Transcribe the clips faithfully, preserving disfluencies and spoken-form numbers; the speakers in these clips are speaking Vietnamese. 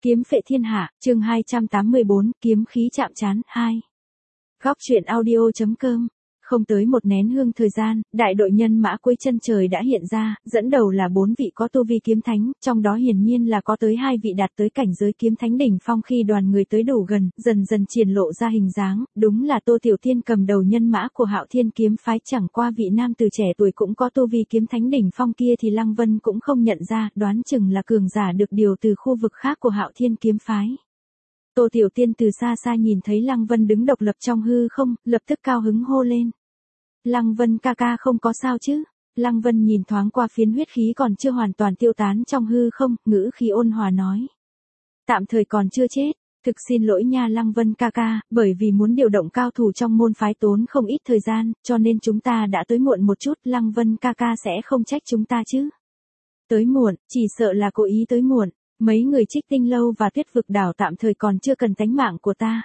Kiếm phệ thiên hạ, chương hai trăm tám mươi bốn, kiếm khí chạm trán, hai. Góc truyện audio.com. Không tới một nén hương thời gian, đại đội nhân mã cuối chân trời đã hiện ra, dẫn đầu là bốn vị có tu vi kiếm thánh, trong đó hiển nhiên là có tới hai vị đạt tới cảnh giới kiếm thánh đỉnh phong. Khi đoàn người tới đủ gần, dần dần triển lộ ra hình dáng, đúng là Tô Tiểu Tiên cầm đầu nhân mã của Hạo Thiên kiếm phái. Chẳng qua vị nam từ trẻ tuổi cũng có tu vi kiếm thánh đỉnh phong kia thì Lăng Vân cũng không nhận ra, đoán chừng là cường giả được điều từ khu vực khác của Hạo Thiên kiếm phái. Tô Tiểu Tiên từ xa xa nhìn thấy Lăng Vân đứng độc lập trong hư không, lập tức cao hứng hô lên. Lăng Vân ca ca không có sao chứ? Lăng Vân nhìn thoáng qua phiến huyết khí còn chưa hoàn toàn tiêu tán trong hư không, ngữ khí ôn hòa nói. Tạm thời còn chưa chết, thực xin lỗi nha Lăng Vân ca ca, bởi vì muốn điều động cao thủ trong môn phái tốn không ít thời gian, cho nên chúng ta đã tới muộn một chút, Lăng Vân ca ca sẽ không trách chúng ta chứ? Tới muộn, chỉ sợ là cố ý tới muộn. Mấy người Trích Tinh Lâu và Tuyết Vực Đảo tạm thời còn chưa cần tánh mạng của ta.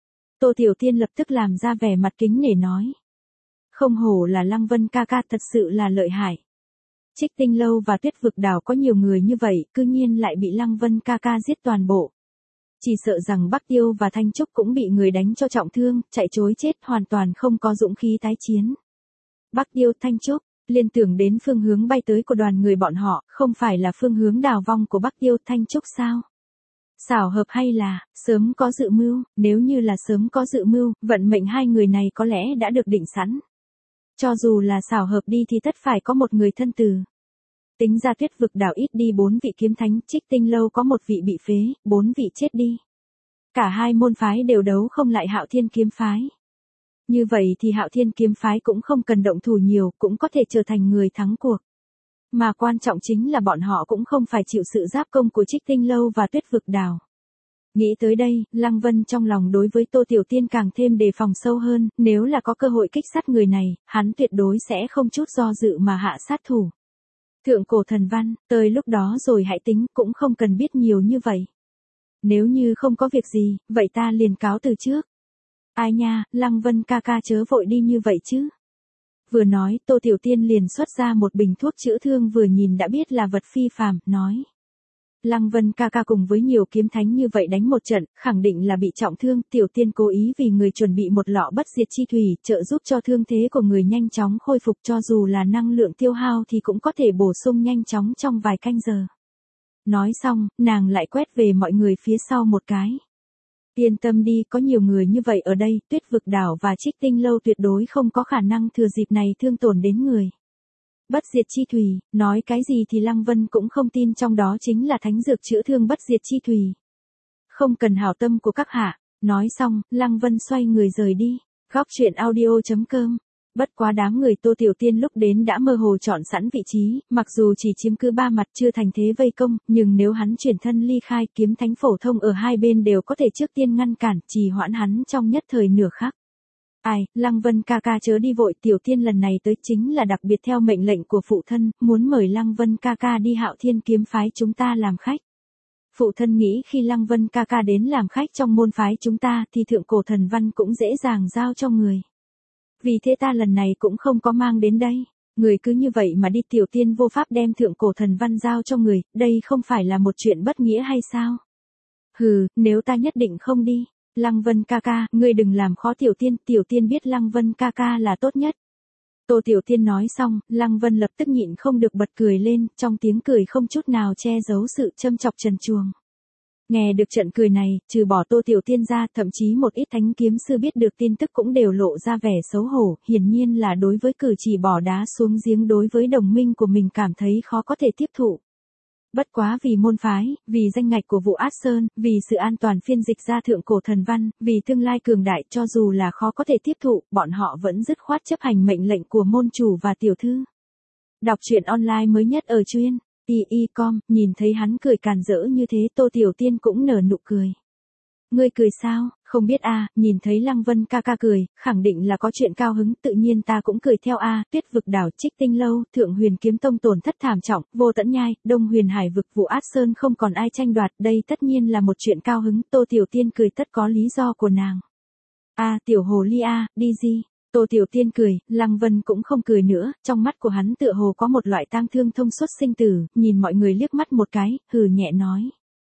Tô Tiểu Tiên lập tức làm ra vẻ mặt kính nể nói. Không hổ là Lăng Vân ca ca, thật sự là lợi hại. Trích Tinh Lâu và Tuyết Vực Đảo có nhiều người như vậy, cư nhiên lại bị Lăng Vân ca ca giết toàn bộ. Chỉ sợ rằng Bắc Tiêu và Thanh Trúc cũng bị người đánh cho trọng thương, chạy trối chết, hoàn toàn không có dũng khí tái chiến. Bắc Tiêu, Thanh Trúc. Liên tưởng đến phương hướng bay tới của đoàn người bọn họ, không phải là phương hướng đào vong của Bắc Tiêu Thanh Trúc sao? Xảo hợp hay là, sớm có dự mưu, nếu như là sớm có dự mưu, vận mệnh hai người này có lẽ đã được định sẵn. Cho dù là xảo hợp đi thì tất phải có một người thân từ. Tính ra Tuyết Vực Đảo ít đi bốn vị kiếm thánh, Trích Tinh Lâu có một vị bị phế, bốn vị chết đi. Cả hai môn phái đều đấu không lại Hạo Thiên kiếm phái. Như vậy thì Hạo Thiên kiếm phái cũng không cần động thủ nhiều, cũng có thể trở thành người thắng cuộc. Mà quan trọng chính là bọn họ cũng không phải chịu sự giáp công của Trích Tinh Lâu và Tuyết Vực Đảo. Nghĩ tới đây, Lăng Vân trong lòng đối với Tô Tiểu Tiên càng thêm đề phòng sâu hơn, nếu là có cơ hội kích sát người này, hắn tuyệt đối sẽ không chút do dự mà hạ sát thủ. Thượng cổ thần văn, tới lúc đó rồi hãy tính, cũng không cần biết nhiều như vậy. Nếu như không có việc gì, vậy ta liền cáo từ trước. Ai nha, Lăng Vân ca ca chớ vội đi như vậy chứ. Vừa nói, Tô Tiểu Tiên liền xuất ra một bình thuốc chữa thương vừa nhìn đã biết là vật phi phàm, nói. Lăng Vân ca ca cùng với nhiều kiếm thánh như vậy đánh một trận, khẳng định là bị trọng thương, Tiểu Tiên cố ý vì người chuẩn bị một lọ bất diệt chi thủy, trợ giúp cho thương thế của người nhanh chóng khôi phục, cho dù là năng lượng tiêu hao thì cũng có thể bổ sung nhanh chóng trong vài canh giờ. Nói xong, nàng lại quét về mọi người phía sau một cái. Yên tâm đi, có nhiều người như vậy ở đây, Tuyết Vực Đảo và Trích Tinh Lâu tuyệt đối không có khả năng thừa dịp này thương tổn đến người. Bất diệt chi thủy, nói cái gì thì Lăng Vân cũng không tin trong đó chính là thánh dược chữa thương bất diệt chi thủy. Không cần hảo tâm của các hạ, nói xong, Lăng Vân xoay người rời đi. Góc truyện audio.com. Bất quá đám người Tô Tiểu Tiên lúc đến đã mơ hồ chọn sẵn vị trí, mặc dù chỉ chiếm cứ ba mặt chưa thành thế vây công, nhưng nếu hắn chuyển thân ly khai, kiếm thánh phổ thông ở hai bên đều có thể trước tiên ngăn cản, trì hoãn hắn trong nhất thời nửa khắc. Ai, Lăng Vân ca ca chớ đi vội, Tiểu Tiên lần này tới chính là đặc biệt theo mệnh lệnh của phụ thân, muốn mời Lăng Vân ca ca đi Hạo Thiên kiếm phái chúng ta làm khách. Phụ thân nghĩ khi Lăng Vân ca ca đến làm khách trong môn phái chúng ta thì thượng cổ thần văn cũng dễ dàng giao cho người. Vì thế ta lần này cũng không có mang đến đây. Người cứ như vậy mà đi, Tiểu Tiên vô pháp đem thượng cổ thần văn giao cho người, đây không phải là một chuyện bất nghĩa hay sao? Hừ, nếu ta nhất định không đi. Lăng Vân ca ca, ngươi đừng làm khó Tiểu Tiên, Tiểu Tiên biết Lăng Vân ca ca là tốt nhất. Tô Tiểu Tiên nói xong, Lăng Vân lập tức nhịn không được bật cười lên, trong tiếng cười không chút nào che giấu sự châm chọc trần truồng. Nghe được trận cười này, trừ bỏ Tô Tiểu Tiên ra, thậm chí một ít thánh kiếm sư biết được tin tức cũng đều lộ ra vẻ xấu hổ, hiển nhiên là đối với cử chỉ bỏ đá xuống giếng đối với đồng minh của mình cảm thấy khó có thể tiếp thụ. Bất quá vì môn phái, vì danh ngạch của vụ Át Sơn, vì sự an toàn phiên dịch ra thượng cổ thần văn, vì tương lai cường đại, cho dù là khó có thể tiếp thụ, bọn họ vẫn dứt khoát chấp hành mệnh lệnh của môn chủ và tiểu thư. Đọc truyện online mới nhất ở truyện i i chấm com, nhìn thấy hắn cười càn rỡ như thế, Tô Tiểu Tiên cũng nở nụ cười. Ngươi cười sao? Không biết a, à, nhìn thấy Lăng Vân ca ca cười, khẳng định là có chuyện cao hứng, tự nhiên ta cũng cười theo a, à, Tuyết Vực Đảo, Trích Tinh Lâu, Thượng Huyền kiếm tông tổn thất thảm trọng, Vô Tẫn Nhai, Đông Huyền Hải vực vụ Át Sơn không còn ai tranh đoạt, đây tất nhiên là một chuyện cao hứng, Tô Tiểu Tiên cười tất có lý do của nàng. A, à, tiểu hồ ly a, à, đi gì? Tô Tiểu Tiên cười, Lăng Vân cũng không cười nữa, trong mắt của hắn tựa hồ có một loại tang thương thông suốt sinh tử, nhìn mọi người liếc mắt một cái, hừ nhẹ nói.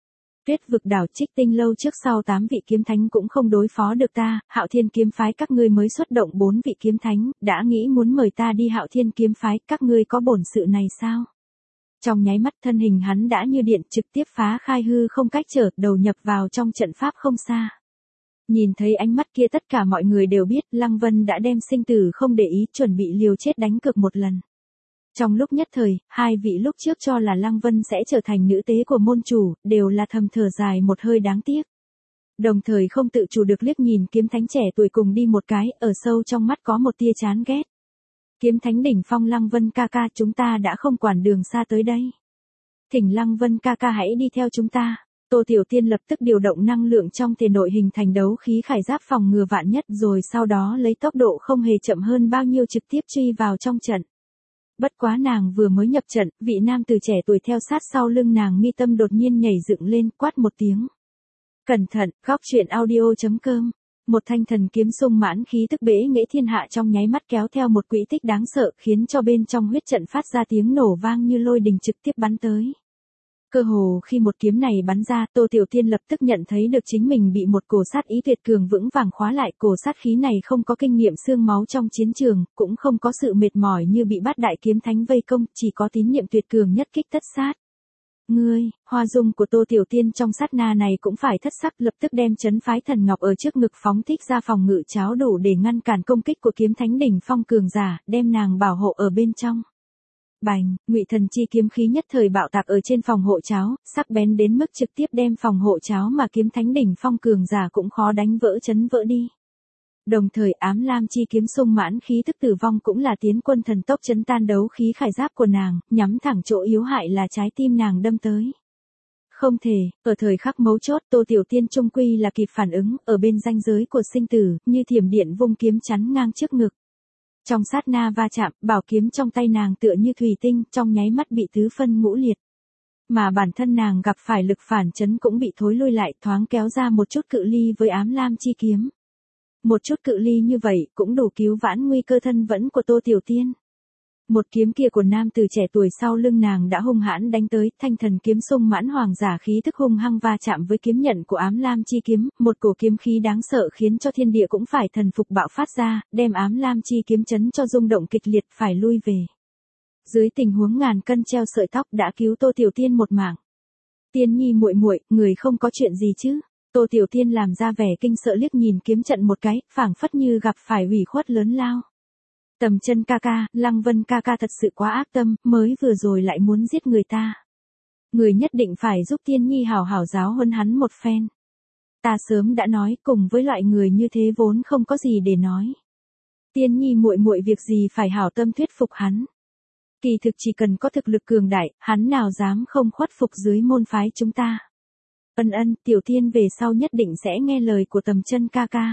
Tuyết vực đảo Trích Tinh lâu trước sau tám vị kiếm thánh cũng không đối phó được ta, Hạo Thiên kiếm phái các ngươi mới xuất động bốn vị kiếm thánh, đã nghĩ muốn mời ta đi Hạo Thiên kiếm phái, các ngươi có bổn sự này sao? Trong nháy mắt thân hình hắn đã như điện trực tiếp phá khai hư không cách trở, đầu nhập vào trong trận pháp không xa. Nhìn thấy ánh mắt kia tất cả mọi người đều biết Lăng Vân đã đem sinh tử không để ý, chuẩn bị liều chết đánh cược một lần. Trong lúc nhất thời, hai vị lúc trước cho là Lăng Vân sẽ trở thành nữ tế của môn chủ, đều là thầm thở dài một hơi đáng tiếc. Đồng thời không tự chủ được liếc nhìn kiếm thánh trẻ tuổi cùng đi một cái, ở sâu trong mắt có một tia chán ghét. Kiếm thánh đỉnh phong Lăng Vân ca ca, chúng ta đã không quản đường xa tới đây. Thỉnh Lăng Vân ca ca hãy đi theo chúng ta. Tô Tiểu Tiên lập tức điều động năng lượng trong thể nội hình thành đấu khí khải giáp phòng ngừa vạn nhất, rồi sau đó lấy tốc độ không hề chậm hơn bao nhiêu trực tiếp truy vào trong trận. Bất quá nàng vừa mới nhập trận, vị nam tử trẻ tuổi theo sát sau lưng nàng mi tâm đột nhiên nhảy dựng lên, quát một tiếng. Cẩn thận, góc truyện audio chấm com. Một thanh thần kiếm sung mãn khí tức bể nghệ thiên hạ trong nháy mắt kéo theo một quỹ tích đáng sợ, khiến cho bên trong huyết trận phát ra tiếng nổ vang như lôi đình trực tiếp bắn tới. Cơ hồ khi một kiếm này bắn ra, Tô Tiểu Tiên lập tức nhận thấy được chính mình bị một cổ sát ý tuyệt cường vững vàng khóa lại. Cổ sát khí này không có kinh nghiệm xương máu trong chiến trường, cũng không có sự mệt mỏi như bị bát đại kiếm thánh vây công, chỉ có tín niệm tuyệt cường nhất kích tất sát. Ngươi, hoa dung của Tô Tiểu Tiên trong sát na này cũng phải thất sắc, lập tức đem chấn phái thần ngọc ở trước ngực phóng thích ra phòng ngự cháo đủ để ngăn cản công kích của kiếm thánh đỉnh phong cường giả, đem nàng bảo hộ ở bên trong. Bành, Ngụy Thần chi kiếm khí nhất thời bạo tạc ở trên phòng hộ cháo, sắc bén đến mức trực tiếp đem phòng hộ cháo mà kiếm thánh đỉnh phong cường giả cũng khó đánh vỡ chấn vỡ đi. Đồng thời ám lam chi kiếm sung mãn khí tức tử vong cũng là tiến quân thần tốc chấn tan đấu khí khải giáp của nàng, nhắm thẳng chỗ yếu hại là trái tim nàng đâm tới. Không thể, ở thời khắc mấu chốt Tô Tiểu Tiên trung quy là kịp phản ứng, ở bên ranh giới của sinh tử, như thiểm điện vung kiếm chắn ngang trước ngực. Trong sát na va chạm, bảo kiếm trong tay nàng tựa như thủy tinh, trong nháy mắt bị tứ phân ngũ liệt. Mà bản thân nàng gặp phải lực phản chấn cũng bị thối lui lại, thoáng kéo ra một chút cự ly với ám lam chi kiếm. Một chút cự ly như vậy cũng đủ cứu vãn nguy cơ thân vẫn của Tô Tiểu Tiên. Một kiếm kia của nam tử trẻ tuổi sau lưng nàng đã hung hãn đánh tới, thanh thần kiếm sung mãn hoàng giả khí thức hung hăng va chạm với kiếm nhận của ám lam chi kiếm, một cổ kiếm khí đáng sợ khiến cho thiên địa cũng phải thần phục bạo phát ra, đem ám lam chi kiếm chấn cho rung động kịch liệt phải lui về. Dưới tình huống ngàn cân treo sợi tóc đã cứu Tô Tiểu Tiên một mạng. Tiên nhi muội muội, người không có chuyện gì chứ? Tô Tiểu Tiên làm ra vẻ kinh sợ liếc nhìn kiếm trận một cái, phảng phất như gặp phải ủy khuất lớn lao. Tầm Chân ca ca, Lăng Vân ca ca thật sự quá ác tâm, mới vừa rồi lại muốn giết người ta. Người nhất định phải giúp Tiên nhi hảo hảo giáo huấn hắn một phen. Ta sớm đã nói, cùng với loại người như thế vốn không có gì để nói. Tiên nhi muội muội việc gì phải hảo tâm thuyết phục hắn. Kỳ thực chỉ cần có thực lực cường đại, hắn nào dám không khuất phục dưới môn phái chúng ta. Ân ân, Tiểu Tiên về sau nhất định sẽ nghe lời của Tầm Chân ca ca.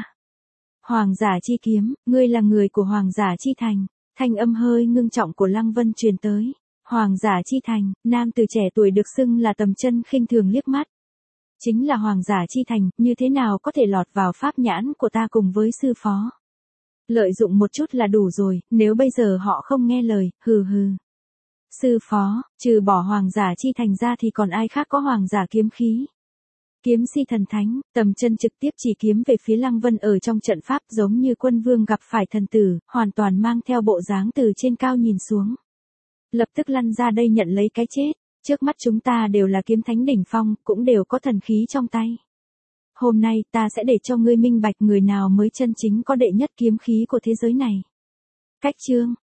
Hoàng giả chi kiếm, ngươi là người của Hoàng giả chi thành. Thanh âm hơi ngưng trọng của Lăng Vân truyền tới. Hoàng giả chi thành, nam từ trẻ tuổi được xưng là Tầm Chân khinh thường liếc mắt. Chính là Hoàng giả chi thành, như thế nào có thể lọt vào pháp nhãn của ta cùng với sư phó. Lợi dụng một chút là đủ rồi, nếu bây giờ họ không nghe lời, hừ hừ. Sư phó, trừ bỏ Hoàng giả chi thành ra thì còn ai khác có Hoàng giả kiếm khí. Kiếm si thần thánh, Tầm Chân trực tiếp chỉ kiếm về phía Lăng Vân ở trong trận pháp giống như quân vương gặp phải thần tử, hoàn toàn mang theo bộ dáng từ trên cao nhìn xuống. Lập tức lăn ra đây nhận lấy cái chết, trước mắt chúng ta đều là kiếm thánh đỉnh phong, cũng đều có thần khí trong tay. Hôm nay ta sẽ để cho ngươi minh bạch người nào mới chân chính có đệ nhất kiếm khí của thế giới này. Cách chương